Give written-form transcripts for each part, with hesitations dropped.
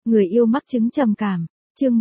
Người yêu mắc chứng trầm cảm, chương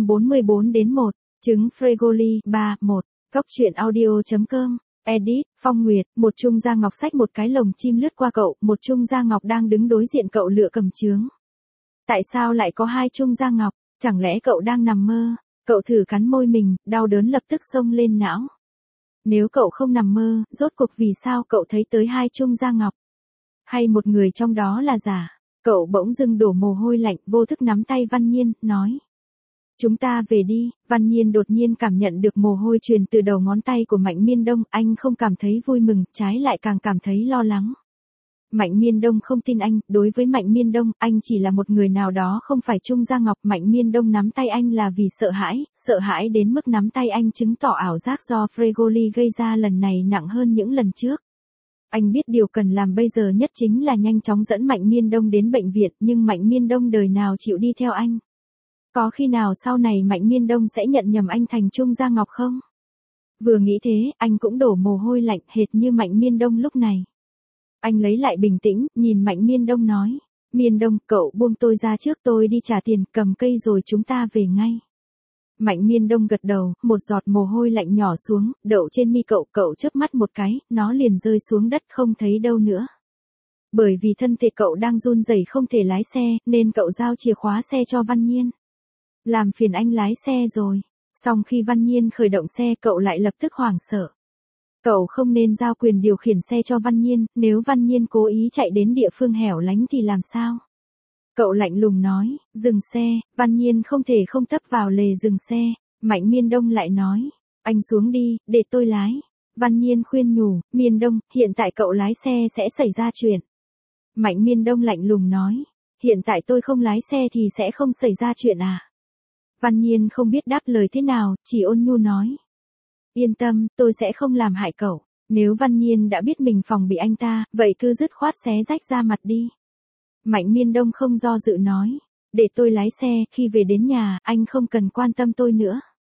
144 đến 1, chứng Fregoli 3, 1, góc truyện audio.com, edit, Phong Nguyệt, một Trung Gia Ngọc xách một cái lồng chim lướt qua cậu, một Trung Gia Ngọc đang đứng đối diện cậu lựa cầm chướng. Tại sao lại có hai Trung Gia Ngọc, chẳng lẽ cậu đang nằm mơ? Cậu thử cắn môi mình, đau đớn lập tức xông lên não. Nếu cậu không nằm mơ, rốt cuộc vì sao cậu thấy tới hai Trung Gia Ngọc? Hay một người trong đó là giả? Cậu bỗng dưng đổ mồ hôi lạnh, vô thức nắm tay Văn Nhiên, nói. Chúng ta về đi. Văn Nhiên đột nhiên cảm nhận được mồ hôi truyền từ đầu ngón tay của Mạnh Miên Đông, anh không cảm thấy vui mừng, trái lại càng cảm thấy lo lắng. Mạnh Miên Đông không tin anh, đối với Mạnh Miên Đông, anh chỉ là một người nào đó không phải Trung Gia Ngọc. Mạnh Miên Đông nắm tay anh là vì sợ hãi đến mức nắm tay anh chứng tỏ ảo giác do Fregoli gây ra lần này nặng hơn những lần trước. Anh biết điều cần làm bây giờ nhất chính là nhanh chóng dẫn Mạnh Miên Đông đến bệnh viện, nhưng Mạnh Miên Đông đời nào chịu đi theo anh. Có khi nào sau này Mạnh Miên Đông sẽ nhận nhầm anh thành Trung Gia Ngọc không? Vừa nghĩ thế, anh cũng đổ mồ hôi lạnh hệt như Mạnh Miên Đông lúc này. Anh lấy lại bình tĩnh, nhìn Mạnh Miên Đông nói. Miên Đông, cậu buông tôi ra trước, tôi đi trả tiền, cầm cây rồi chúng ta về ngay. Mạnh Miên Đông gật đầu, một giọt mồ hôi lạnh nhỏ xuống, đậu trên mi cậu, cậu chớp mắt một cái, nó liền rơi xuống đất không thấy đâu nữa. Bởi vì thân thể cậu đang run rẩy không thể lái xe, nên cậu giao chìa khóa xe cho Văn Nhiên. Làm phiền anh lái xe rồi. Xong khi Văn Nhiên khởi động xe, cậu lại lập tức hoảng sợ. Cậu không nên giao quyền điều khiển xe cho Văn Nhiên, nếu Văn Nhiên cố ý chạy đến địa phương hẻo lánh thì làm sao? Cậu lạnh lùng nói, dừng xe. Văn Nhiên không thể không tấp vào lề dừng xe. Mạnh Miên Đông lại nói, anh xuống đi, để tôi lái. Văn Nhiên khuyên nhủ, Miên Đông, hiện tại cậu lái xe sẽ xảy ra chuyện. Mạnh Miên Đông lạnh lùng nói, hiện tại tôi không lái xe thì sẽ không xảy ra chuyện à? Văn Nhiên không biết đáp lời thế nào, chỉ ôn nhu nói. Yên tâm, tôi sẽ không làm hại cậu. Nếu Văn Nhiên đã biết mình phòng bị anh ta, vậy cứ dứt khoát xé rách ra mặt đi. Mạnh Miên Đông không do dự nói. Để tôi lái xe, khi về đến nhà, anh không cần quan tâm tôi nữa.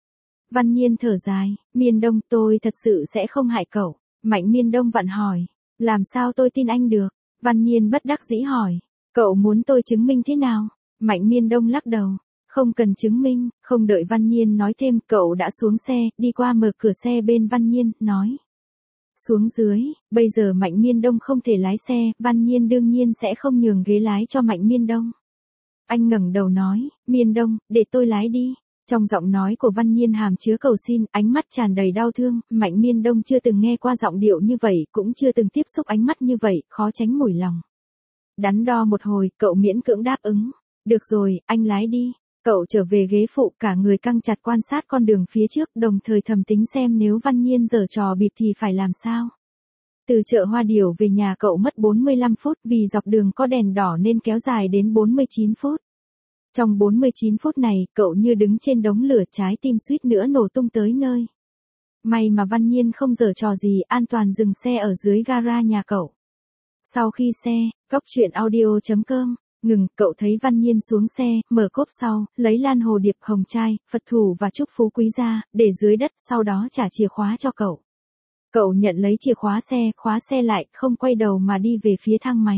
Văn Nhiên thở dài, Miên Đông, tôi thật sự sẽ không hại cậu. Mạnh Miên Đông vặn hỏi, làm sao tôi tin anh được? Văn Nhiên bất đắc dĩ hỏi, cậu muốn tôi chứng minh thế nào? Mạnh Miên Đông lắc đầu. Không cần chứng minh. Không đợi Văn Nhiên nói thêm, cậu đã xuống xe, đi qua mở cửa xe bên Văn Nhiên, nói. Xuống dưới, bây giờ Mạnh Miên Đông không thể lái xe, Văn Nhiên đương nhiên sẽ không nhường ghế lái cho Mạnh Miên Đông. Anh ngẩng đầu nói, Miên Đông, để tôi lái đi. Trong giọng nói của Văn Nhiên hàm chứa cầu xin, ánh mắt tràn đầy đau thương. Mạnh Miên Đông chưa từng nghe qua giọng điệu như vậy, cũng chưa từng tiếp xúc ánh mắt như vậy, khó tránh mủi lòng. Đắn đo một hồi, cậu miễn cưỡng đáp ứng. Được rồi, anh lái đi. Cậu trở về ghế phụ, cả người căng chặt quan sát con đường phía trước, đồng thời thầm tính xem nếu Văn Nhiên giở trò bịp thì phải làm sao. Từ chợ Hoa Điểu về nhà cậu mất 45 phút, vì dọc đường có đèn đỏ nên kéo dài đến 49 phút. Trong 49 phút này, cậu như đứng trên đống lửa, trái tim suýt nữa nổ tung tới nơi. May mà Văn Nhiên không giở trò gì, an toàn dừng xe ở dưới gara nhà cậu. Sau khi xe, góc truyện audio.com ngừng, cậu thấy Văn Nhiên xuống xe, mở cốp sau, lấy lan hồ điệp, hồng trai, Phật thủ và chúc phú quý ra, để dưới đất, sau đó trả chìa khóa cho cậu. Cậu nhận lấy chìa khóa xe, khóa xe lại, không quay đầu mà đi về phía thang máy.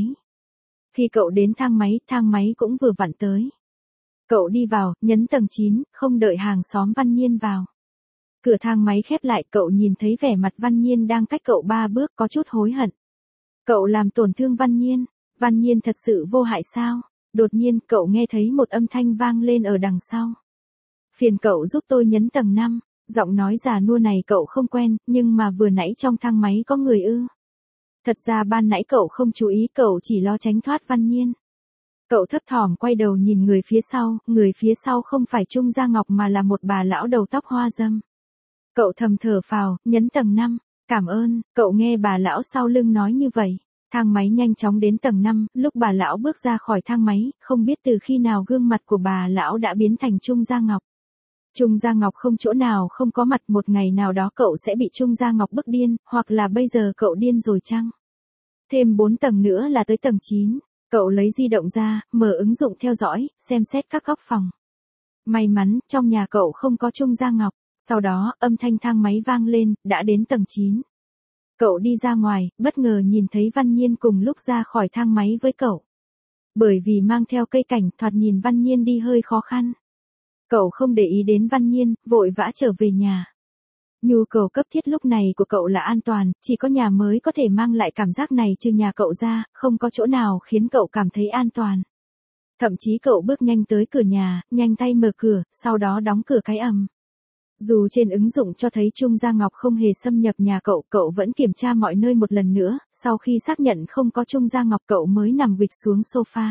Khi cậu đến thang máy cũng vừa vặn tới. Cậu đi vào, nhấn tầng 9, không đợi hàng xóm Văn Nhiên vào. Cửa thang máy khép lại, cậu nhìn thấy vẻ mặt Văn Nhiên đang cách cậu 3 bước, có chút hối hận. Cậu làm tổn thương Văn Nhiên. Văn Nhiên thật sự vô hại sao? Đột nhiên, cậu nghe thấy một âm thanh vang lên ở đằng sau. Phiền cậu giúp tôi nhấn tầng 5. Giọng nói già nua này cậu không quen, nhưng mà vừa nãy trong thang máy có người ư. Thật ra ban nãy cậu không chú ý, cậu chỉ lo tránh thoát Văn Nhiên. Cậu thấp thỏm quay đầu nhìn người phía sau không phải Trung Gia Ngọc mà là một bà lão đầu tóc hoa râm. Cậu thầm thở phào, nhấn tầng 5. Cảm ơn. Cậu nghe bà lão sau lưng nói như vậy. Thang máy nhanh chóng đến tầng 5, lúc bà lão bước ra khỏi thang máy, không biết từ khi nào gương mặt của bà lão đã biến thành Trung Gia Ngọc. Trung Gia Ngọc không chỗ nào không có mặt, một ngày nào đó cậu sẽ bị Trung Gia Ngọc bức điên, hoặc là bây giờ cậu điên rồi chăng? Thêm 4 tầng nữa là tới tầng 9, cậu lấy di động ra, mở ứng dụng theo dõi, xem xét các góc phòng. May mắn, trong nhà cậu không có Trung Gia Ngọc, sau đó, âm thanh thang máy vang lên, đã đến tầng 9. Cậu đi ra ngoài, bất ngờ nhìn thấy Văn Nhiên cùng lúc ra khỏi thang máy với cậu. Bởi vì mang theo cây cảnh thoạt nhìn Văn Nhiên đi hơi khó khăn. Cậu không để ý đến Văn Nhiên, vội vã trở về nhà. Nhu cầu cấp thiết lúc này của cậu là an toàn, chỉ có nhà mới có thể mang lại cảm giác này trừ nhà cậu ra, không có chỗ nào khiến cậu cảm thấy an toàn. Thậm chí cậu bước nhanh tới cửa nhà, nhanh tay mở cửa, sau đó đóng cửa cái ầm. Dù trên ứng dụng cho thấy Trung Gia Ngọc không hề xâm nhập nhà cậu, cậu vẫn kiểm tra mọi nơi một lần nữa, sau khi xác nhận không có Trung Gia Ngọc cậu mới nằm vịch xuống sofa.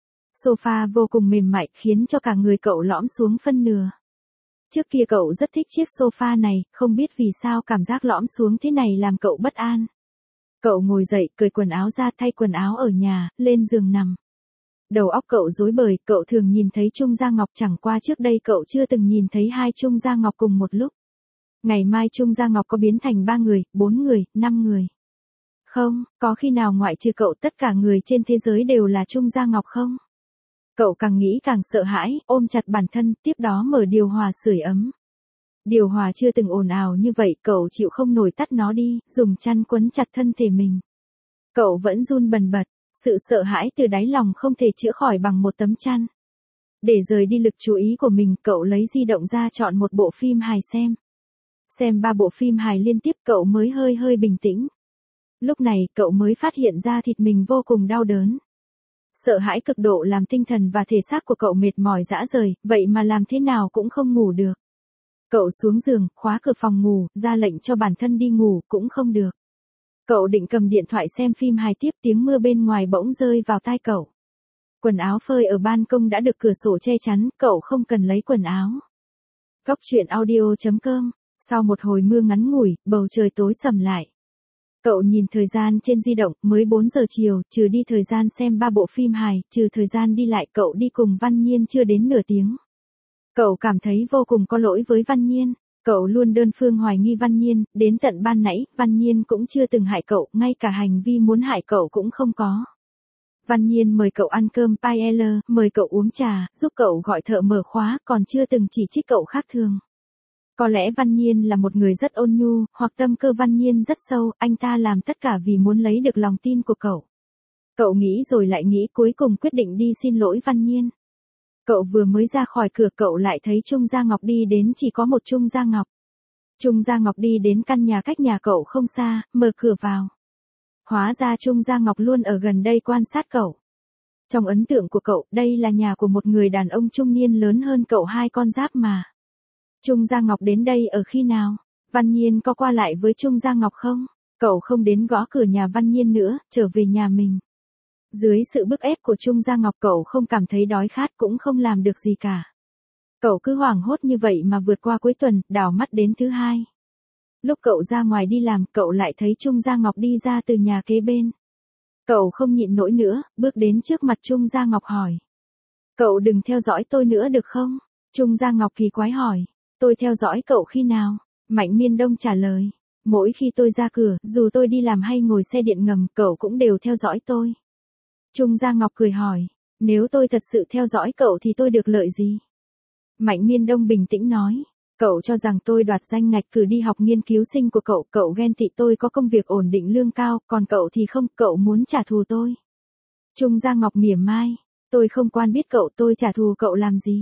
Sofa vô cùng mềm mại khiến cho cả người cậu lõm xuống phân nửa. Trước kia cậu rất thích chiếc sofa này, không biết vì sao cảm giác lõm xuống thế này làm cậu bất an. Cậu ngồi dậy, cởi quần áo ra thay quần áo ở nhà, lên giường nằm. Đầu óc cậu rối bời, cậu thường nhìn thấy Trung Gia Ngọc chẳng qua trước đây cậu chưa từng nhìn thấy hai Trung Gia Ngọc cùng một lúc. Ngày mai Trung Gia Ngọc có biến thành 3 người, 4 người, 5 người. Không, có khi nào ngoại trừ cậu tất cả người trên thế giới đều là Trung Gia Ngọc không? Cậu càng nghĩ càng sợ hãi, ôm chặt bản thân, tiếp đó mở điều hòa sưởi ấm. Điều hòa chưa từng ồn ào như vậy, cậu chịu không nổi tắt nó đi, dùng chăn quấn chặt thân thể mình. Cậu vẫn run bần bật, sự sợ hãi từ đáy lòng không thể chữa khỏi bằng một tấm chăn. Để rời đi lực chú ý của mình, cậu lấy di động ra chọn một bộ phim hài xem. Xem 3 bộ phim hài liên tiếp cậu mới hơi bình tĩnh. Lúc này cậu mới phát hiện ra thịt mình vô cùng đau đớn. Sợ hãi cực độ làm tinh thần và thể xác của cậu mệt mỏi rã rời, vậy mà làm thế nào cũng không ngủ được. Cậu xuống giường, khóa cửa phòng ngủ, ra lệnh cho bản thân đi ngủ, cũng không được. Cậu định cầm điện thoại xem phim hài tiếp, tiếng mưa bên ngoài bỗng rơi vào tai cậu. Quần áo phơi ở ban công đã được cửa sổ che chắn, cậu không cần lấy quần áo. Góc truyện audio.com. Sau một hồi mưa ngắn ngủi, bầu trời tối sầm lại. Cậu nhìn thời gian trên di động, mới 4 giờ chiều, trừ đi thời gian xem 3 bộ phim hài, trừ thời gian đi lại cậu đi cùng Văn Nhiên chưa đến nửa tiếng. Cậu cảm thấy vô cùng có lỗi với Văn Nhiên. Cậu luôn đơn phương hoài nghi Văn Nhiên, đến tận ban nãy, Văn Nhiên cũng chưa từng hại cậu, ngay cả hành vi muốn hại cậu cũng không có. Văn Nhiên mời cậu ăn cơm paella, mời cậu uống trà, giúp cậu gọi thợ mở khóa, còn chưa từng chỉ trích cậu khác thường. Có lẽ Văn Nhiên là một người rất ôn nhu, hoặc tâm cơ Văn Nhiên rất sâu, anh ta làm tất cả vì muốn lấy được lòng tin của cậu. Cậu nghĩ rồi lại nghĩ, cuối cùng quyết định đi xin lỗi Văn Nhiên. Cậu vừa mới ra khỏi cửa cậu lại thấy Trung Gia Ngọc đi đến, chỉ có một Trung Gia Ngọc. Trung Gia Ngọc đi đến căn nhà cách nhà cậu không xa, mở cửa vào. Hóa ra Trung Gia Ngọc luôn ở gần đây quan sát cậu. Trong ấn tượng của cậu, đây là nhà của một người đàn ông trung niên lớn hơn cậu 2 con giáp mà. Trung Gia Ngọc đến đây ở khi nào? Văn Nhiên có qua lại với Trung Gia Ngọc không? Cậu không đến gõ cửa nhà Văn Nhiên nữa, trở về nhà mình. Dưới sự bức ép của Trung Gia Ngọc cậu không cảm thấy đói khát cũng không làm được gì cả. Cậu cứ hoảng hốt như vậy mà vượt qua cuối tuần, đảo mắt đến thứ 2. Lúc cậu ra ngoài đi làm, cậu lại thấy Trung Gia Ngọc đi ra từ nhà kế bên. Cậu không nhịn nổi nữa, bước đến trước mặt Trung Gia Ngọc hỏi. Cậu đừng theo dõi tôi nữa được không? Trung Gia Ngọc kỳ quái hỏi. Tôi theo dõi cậu khi nào? Mạnh Miên Đông trả lời. Mỗi khi tôi ra cửa, dù tôi đi làm hay ngồi xe điện ngầm, cậu cũng đều theo dõi tôi. Trung Gia Ngọc cười hỏi. Nếu tôi thật sự theo dõi cậu thì tôi được lợi gì? Mạnh Miên Đông bình tĩnh nói. Cậu cho rằng tôi đoạt danh ngạch cử đi học nghiên cứu sinh của cậu, cậu ghen tị tôi có công việc ổn định lương cao, còn cậu thì không, cậu muốn trả thù tôi. Trung Gia Ngọc mỉa mai. Tôi không quan biết cậu, tôi trả thù cậu làm gì?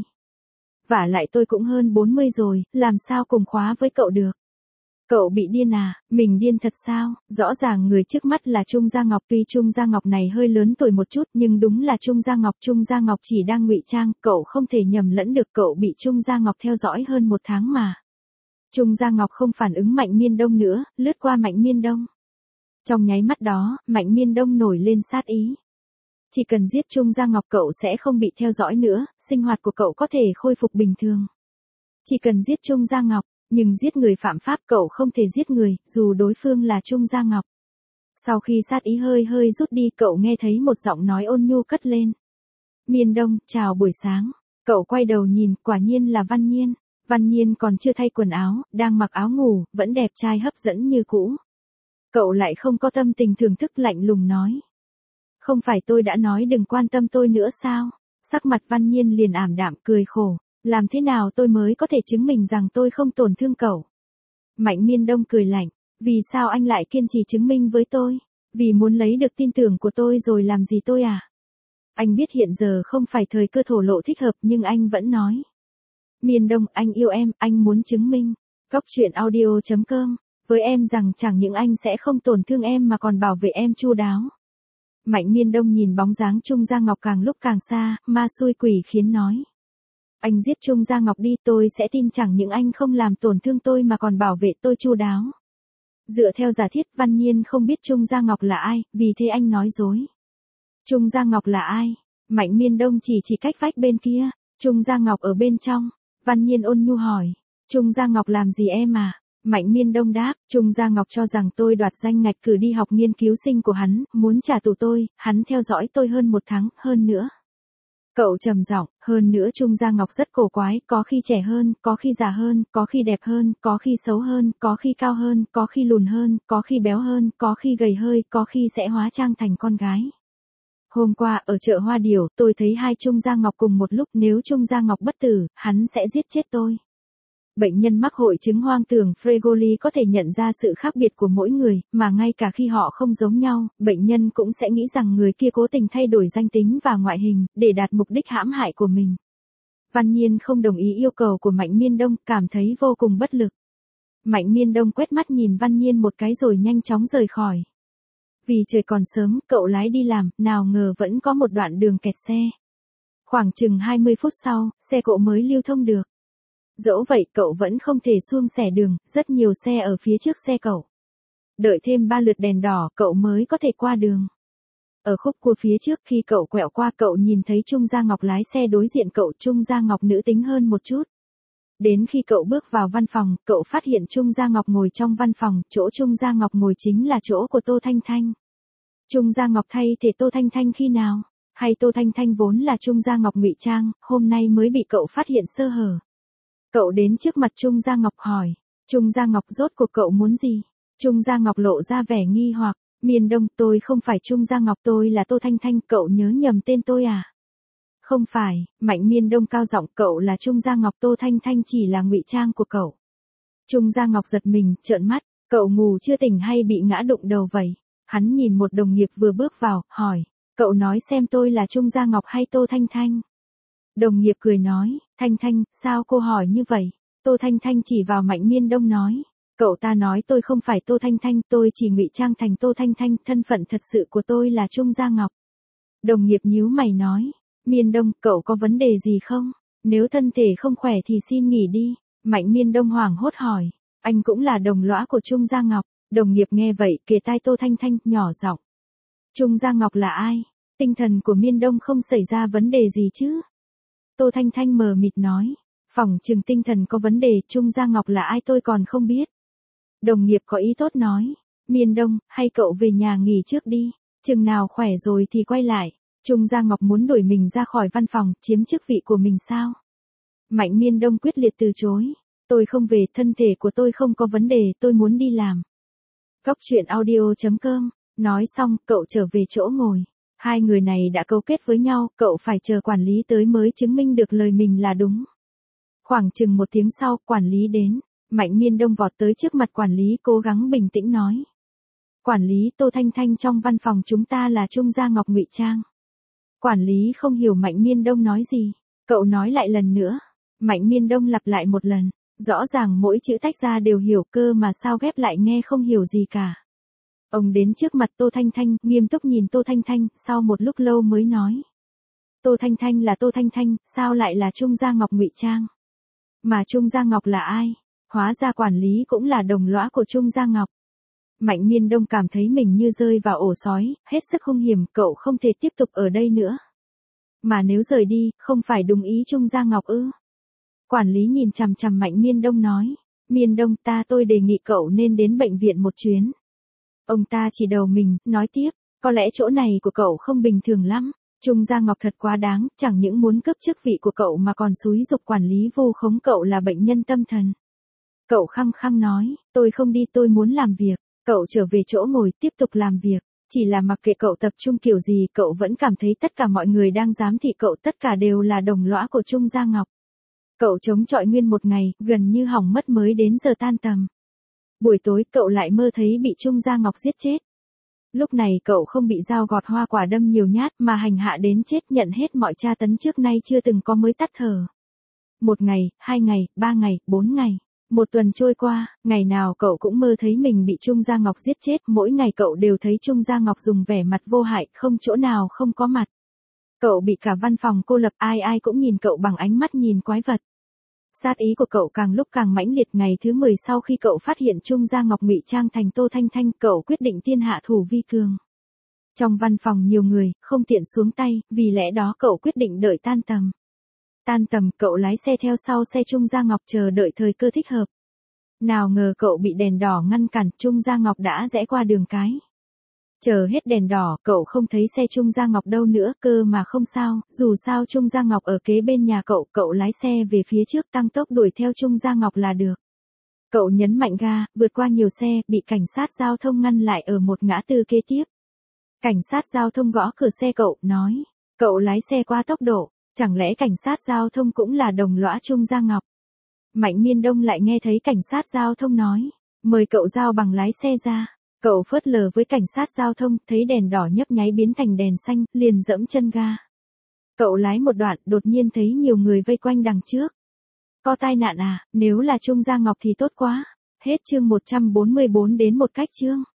Vả lại tôi cũng hơn 40 rồi, làm sao cùng khóa với cậu được? Cậu bị điên à? Mình điên thật sao? Rõ ràng người trước mắt là Trung Gia Ngọc, tuy Trung Gia Ngọc này hơi lớn tuổi một chút nhưng đúng là Trung Gia Ngọc. Trung Gia Ngọc chỉ đang ngụy trang, cậu không thể nhầm lẫn được, cậu bị Trung Gia Ngọc theo dõi hơn 1 tháng mà. Trung Gia Ngọc không phản ứng Mạnh Miên Đông nữa, lướt qua Mạnh Miên Đông. Trong nháy mắt đó, Mạnh Miên Đông nổi lên sát ý. Chỉ cần giết Trung Gia Ngọc cậu sẽ không bị theo dõi nữa, sinh hoạt của cậu có thể khôi phục bình thường. Chỉ cần giết Trung Gia Ngọc, nhưng giết người phạm pháp cậu không thể giết người, dù đối phương là Trung Gia Ngọc. Sau khi sát ý hơi rút đi cậu nghe thấy một giọng nói ôn nhu cất lên. Miên Đông, chào buổi sáng. Cậu quay đầu nhìn, quả nhiên là Văn Nhiên. Văn Nhiên còn chưa thay quần áo, đang mặc áo ngủ, vẫn đẹp trai hấp dẫn như cũ. Cậu lại không có tâm tình thưởng thức, lạnh lùng nói. Không phải tôi đã nói đừng quan tâm tôi nữa sao? Sắc mặt Văn Nhiên liền ảm đạm cười khổ. Làm thế nào tôi mới có thể chứng minh rằng tôi không tổn thương cậu? Mạnh Miên Đông cười lạnh. Vì sao anh lại kiên trì chứng minh với tôi? Vì muốn lấy được tin tưởng của tôi rồi làm gì tôi à? Anh biết hiện giờ không phải thời cơ thổ lộ thích hợp nhưng anh vẫn nói. Miên Đông, anh yêu em, anh muốn chứng minh. Cóc truyện audio.com. Với em rằng chẳng những anh sẽ không tổn thương em mà còn bảo vệ em chu đáo. Mạnh Miên Đông nhìn bóng dáng Trung Gia Ngọc càng lúc càng xa, ma xui quỷ khiến nói. Anh giết Trung Gia Ngọc đi, tôi sẽ tin chẳng những anh không làm tổn thương tôi mà còn bảo vệ tôi chu đáo. Dựa theo giả thiết, Văn Nhiên không biết Trung Gia Ngọc là ai, vì thế anh nói dối. Trung Gia Ngọc là ai? Mạnh Miên Đông chỉ cách vách bên kia. Trung Gia Ngọc ở bên trong. Văn Nhiên ôn nhu hỏi. Trung Gia Ngọc làm gì em à? Mạnh Miên Đông đáp. Trung Gia Ngọc cho rằng tôi đoạt danh ngạch cử đi học nghiên cứu sinh của hắn, muốn trả thù tôi, hắn theo dõi tôi hơn 1 tháng, hơn nữa. Cậu trầm giọng, hơn nữa Trung Gia Ngọc rất cổ quái, có khi trẻ hơn, có khi già hơn, có khi đẹp hơn, có khi xấu hơn, có khi cao hơn, có khi lùn hơn, có khi béo hơn, có khi gầy hơi, có khi sẽ hóa trang thành con gái. Hôm qua ở chợ Hoa Điểu, tôi thấy 2 Trung Gia Ngọc cùng một lúc, nếu Trung Gia Ngọc bất tử, hắn sẽ giết chết tôi. Bệnh nhân mắc hội chứng hoang tưởng Fregoli có thể nhận ra sự khác biệt của mỗi người, mà ngay cả khi họ không giống nhau, bệnh nhân cũng sẽ nghĩ rằng người kia cố tình thay đổi danh tính và ngoại hình, để đạt mục đích hãm hại của mình. Văn Nhiên không đồng ý yêu cầu của Mạnh Miên Đông, cảm thấy vô cùng bất lực. Mạnh Miên Đông quét mắt nhìn Văn Nhiên một cái rồi nhanh chóng rời khỏi. Vì trời còn sớm, cậu lái đi làm, nào ngờ vẫn có một đoạn đường kẹt xe. Khoảng chừng 20 phút sau, xe cộ mới lưu thông được. Dẫu vậy cậu vẫn không thể suông sẻ đường, rất nhiều xe ở phía trước xe cậu. Đợi thêm 3 lượt đèn đỏ cậu mới có thể qua đường. Ở khúc cua phía trước khi cậu quẹo qua cậu nhìn thấy Trung Gia Ngọc lái xe đối diện cậu. Trung Gia Ngọc nữ tính hơn một chút. Đến khi cậu bước vào văn phòng, cậu phát hiện Trung Gia Ngọc ngồi trong văn phòng, chỗ Trung Gia Ngọc ngồi chính là chỗ của Tô Thanh Thanh. Trung Gia Ngọc thay thế Tô Thanh Thanh khi nào? Hay Tô Thanh Thanh vốn là Trung Gia Ngọc ngụy trang, hôm nay mới bị cậu phát hiện sơ hở? Cậu đến trước mặt Trung Gia Ngọc hỏi. Trung Gia Ngọc rốt cuộc cậu muốn gì? Trung Gia Ngọc lộ ra vẻ nghi hoặc. Miên Đông, tôi không phải Trung Gia Ngọc, tôi là Tô Thanh Thanh, cậu nhớ nhầm tên tôi à? Không phải, Mạnh Miên Đông cao giọng, cậu là Trung Gia Ngọc, Tô Thanh Thanh chỉ là ngụy trang của cậu. Trung Gia Ngọc giật mình, trợn mắt, cậu ngủ chưa tỉnh hay bị ngã đụng đầu vậy? Hắn nhìn một đồng nghiệp vừa bước vào, hỏi, cậu nói xem tôi là Trung Gia Ngọc hay Tô Thanh Thanh? Đồng nghiệp cười nói, Thanh Thanh, sao cô hỏi như vậy? Tô Thanh Thanh chỉ vào Mạnh Miên Đông nói, cậu ta nói tôi không phải Tô Thanh Thanh, tôi chỉ ngụy trang thành Tô Thanh Thanh, thân phận thật sự của tôi là Trung Gia Ngọc. Đồng nghiệp nhíu mày nói, Miên Đông, cậu có vấn đề gì không? Nếu thân thể không khỏe thì xin nghỉ đi. Mạnh Miên Đông hoảng hốt hỏi, anh cũng là đồng lõa của Trung Gia Ngọc. Đồng nghiệp nghe vậy kề tai Tô Thanh Thanh, nhỏ giọng. Trung Gia Ngọc là ai? Tinh thần của Miên Đông không xảy ra vấn đề gì chứ? Tô Thanh Thanh mờ mịt nói, phỏng chừng tinh thần có vấn đề, Trung Gia Ngọc là ai tôi còn không biết. Đồng nghiệp có ý tốt nói, Miên Đông, hay cậu về nhà nghỉ trước đi, chừng nào khỏe rồi thì quay lại. Trung Gia Ngọc muốn đuổi mình ra khỏi văn phòng, chiếm chức vị của mình sao? Mạnh Miên Đông quyết liệt từ chối, tôi không về, thân thể của tôi không có vấn đề, tôi muốn đi làm. Cóc truyện audio.com. Nói xong, cậu trở về chỗ ngồi. Hai người này đã cấu kết với nhau, cậu phải chờ quản lý tới mới chứng minh được lời mình là đúng. Khoảng chừng 1 tiếng sau, quản lý đến. Mạnh Miên Đông vọt tới trước mặt quản lý cố gắng bình tĩnh nói. Quản lý, Tô Thanh Thanh trong văn phòng chúng ta là Trung Gia Ngọc ngụy trang. Quản lý không hiểu Mạnh Miên Đông nói gì. Cậu nói lại lần nữa. Mạnh Miên Đông lặp lại một lần. Rõ ràng mỗi chữ tách ra đều hiểu cơ mà sao ghép lại nghe không hiểu gì cả. Ông đến trước mặt Tô Thanh Thanh, nghiêm túc nhìn Tô Thanh Thanh, sau một lúc lâu mới nói. Tô Thanh Thanh là Tô Thanh Thanh, sao lại là Trung Gia Ngọc ngụy trang? Mà Trung Gia Ngọc là ai? Hóa ra quản lý cũng là đồng lõa của Trung Gia Ngọc. Mạnh Miên Đông cảm thấy mình như rơi vào ổ sói, hết sức hung hiểm, cậu không thể tiếp tục ở đây nữa. Mà nếu rời đi, không phải đúng ý Trung Gia Ngọc ư? Quản lý nhìn chằm chằm Mạnh Miên Đông nói. Miên Đông, tôi đề nghị cậu nên đến bệnh viện một chuyến. Ông ta chỉ đầu mình, nói tiếp, có lẽ chỗ này của cậu không bình thường lắm. Trung Gia Ngọc thật quá đáng, chẳng những muốn cướp chức vị của cậu mà còn xúi giục quản lý vu khống cậu là bệnh nhân tâm thần. Cậu khăng khăng nói, tôi không đi, tôi muốn làm việc. Cậu trở về chỗ ngồi tiếp tục làm việc. Chỉ là mặc kệ cậu tập trung kiểu gì, cậu vẫn cảm thấy tất cả mọi người đang giám thị cậu, tất cả đều là đồng lõa của Trung Gia Ngọc. Cậu chống chọi nguyên một ngày, gần như hỏng mất mới đến giờ tan tầm. Buổi tối cậu lại mơ thấy bị Trung Gia Ngọc giết chết. Lúc này cậu không bị dao gọt hoa quả đâm nhiều nhát mà hành hạ đến chết, nhận hết mọi tra tấn trước nay chưa từng có mới tắt thở. 1 ngày, 2 ngày, 3 ngày, 4 ngày. 1 tuần trôi qua, ngày nào cậu cũng mơ thấy mình bị Trung Gia Ngọc giết chết, mỗi ngày cậu đều thấy Trung Gia Ngọc dùng vẻ mặt vô hại, không chỗ nào không có mặt. Cậu bị cả văn phòng cô lập, ai ai cũng nhìn cậu bằng ánh mắt nhìn quái vật. Sát ý của cậu càng lúc càng mãnh liệt. Ngày thứ 10 sau khi cậu phát hiện Trung Gia Ngọc ngụy trang thành Tô Thanh Thanh, cậu quyết định tiên hạ thủ vi cường. Trong văn phòng nhiều người, không tiện xuống tay, vì lẽ đó cậu quyết định đợi tan tầm. Tan tầm, cậu lái xe theo sau xe Trung Gia Ngọc chờ đợi thời cơ thích hợp. Nào ngờ cậu bị đèn đỏ ngăn cản, Trung Gia Ngọc đã rẽ qua đường cái. Chờ hết đèn đỏ, cậu không thấy xe Trung Gia Ngọc đâu nữa, cơ mà không sao, dù sao Trung Gia Ngọc ở kế bên nhà cậu, cậu lái xe về phía trước tăng tốc đuổi theo Trung Gia Ngọc là được. Cậu nhấn mạnh ga, vượt qua nhiều xe, bị cảnh sát giao thông ngăn lại ở một ngã tư kế tiếp. Cảnh sát giao thông gõ cửa xe cậu, nói, cậu lái xe quá tốc độ, chẳng lẽ cảnh sát giao thông cũng là đồng lõa Trung Gia Ngọc? Mạnh Miên Đông lại nghe thấy cảnh sát giao thông nói, mời cậu giao bằng lái xe ra. Cậu phớt lờ với cảnh sát giao thông, thấy đèn đỏ nhấp nháy biến thành đèn xanh, liền dẫm chân ga. Cậu lái một đoạn, đột nhiên thấy nhiều người vây quanh đằng trước. Có tai nạn à, nếu là Trung Gia Ngọc thì tốt quá. Hết chương 144 đến một cách chương.